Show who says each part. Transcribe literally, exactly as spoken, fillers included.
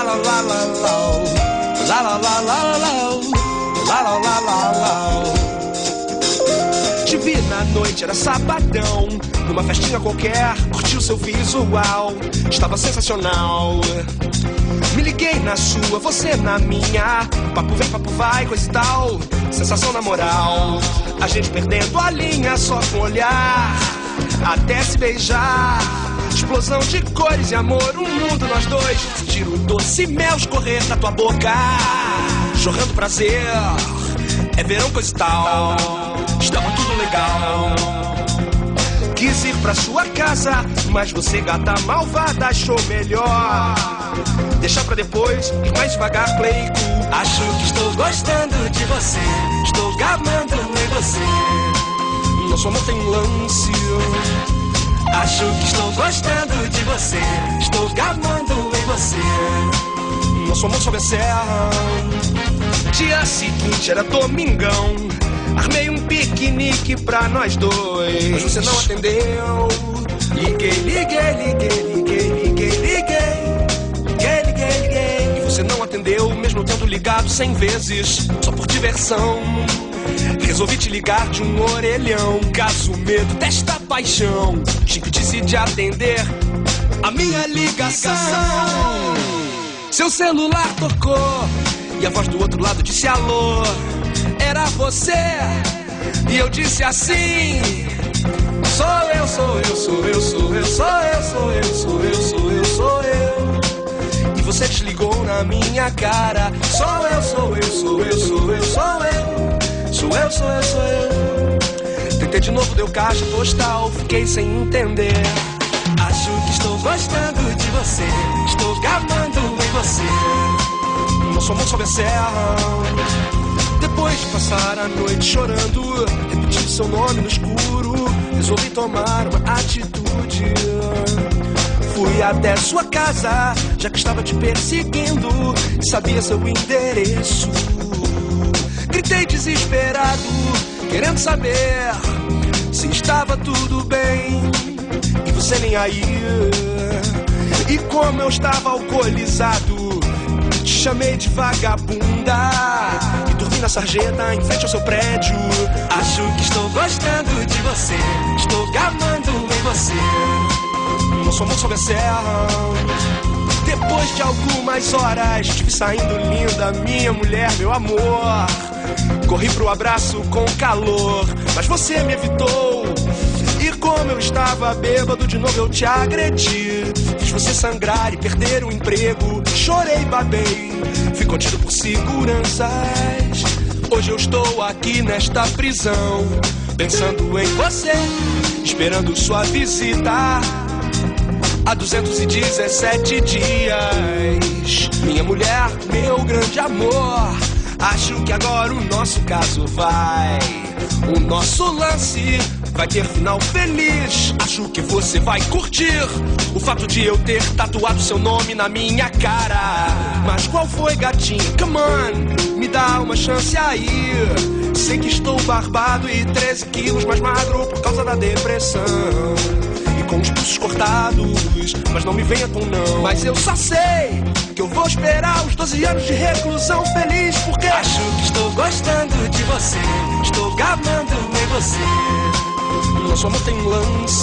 Speaker 1: la la la la, la la la la la, la la la la la. Te vi na noite, era sabadão, numa festinha qualquer, curti o seu visual, estava sensacional. Me liguei na sua, você na minha, papo vem, papo vai, coisa e tal, sensação na moral. A gente perdendo a linha só com olhar, até se beijar. Explosão de cores e amor, um mundo nós dois. Sentir o doce mel escorrer na tua boca, jorrando prazer, é verão coisa e tal. Estava tudo legal. Quis ir pra sua casa, mas você, gata malvada, achou melhor deixar pra depois, ir mais devagar, play cool.
Speaker 2: Acho que estou gostando de você, estou gamando em você.
Speaker 1: Nosso amor tem um lance.
Speaker 2: Acho que estou gostando de você, estou gamando em você.
Speaker 1: Nosso amor sobe a serra. Dia seguinte era domingão, armei um piquenique pra nós dois, mas você não atendeu. Liguei, liguei, liguei, liguei, liguei, liguei, liguei, liguei, liguei. E você não atendeu, mesmo eu tendo ligado cem vezes, só por diversão. Resolvi te ligar de um orelhão, caso o medo desta paixão te impedisse de atender a minha ligação. Seu celular tocou e a voz do outro lado disse alô. Era você e eu disse assim: sou eu, sou eu, sou eu, sou eu, sou eu, sou eu, sou eu, sou eu, sou eu. E você desligou na minha cara: sou eu, sou eu, sou eu, sou eu, sou eu. Sou eu, sou eu, sou eu. Tentei de novo, deu caixa postal, fiquei sem entender.
Speaker 2: Acho que estou gostando de você, estou gamando em você.
Speaker 1: Nosso amor sobe a serra. Depois de passar a noite chorando, repetindo seu nome no escuro, resolvi tomar uma atitude. Fui até sua casa, já que estava te perseguindo e sabia seu endereço. Gritei desesperado, querendo saber se estava tudo bem, e você nem aí. E como eu estava alcoolizado, te chamei de vagabunda e dormi na sarjeta em frente ao seu prédio.
Speaker 2: Acho que estou gostando de você, estou gamando em você.
Speaker 1: Nosso amor sobe a serra. Depois de algumas horas, te vi saindo linda, minha mulher, meu amor. Corri pro abraço com calor, mas você me evitou. E como eu estava bêbado, de novo eu te agredi. Fiz você sangrar e perder o emprego. Chorei, babei, fui contido por seguranças. Hoje eu estou aqui nesta prisão, pensando em você, esperando sua visita. Há duzentos e dezessete dias, minha mulher, meu grande amor. Acho que agora o nosso caso vai, o nosso lance vai ter final feliz. Acho que você vai curtir o fato de eu ter tatuado seu nome na minha cara. Mas qual foi, gatinho? Come on, me dá uma chance aí. Sei que estou barbado e treze quilos mais magro por causa da depressão, com os pulsos cortados, mas não me venha com não. Mas eu só sei que eu vou esperar os doze anos de reclusão feliz, porque
Speaker 2: acho que estou gostando de você, estou gamando em você.
Speaker 1: Nosso amor tem um lance.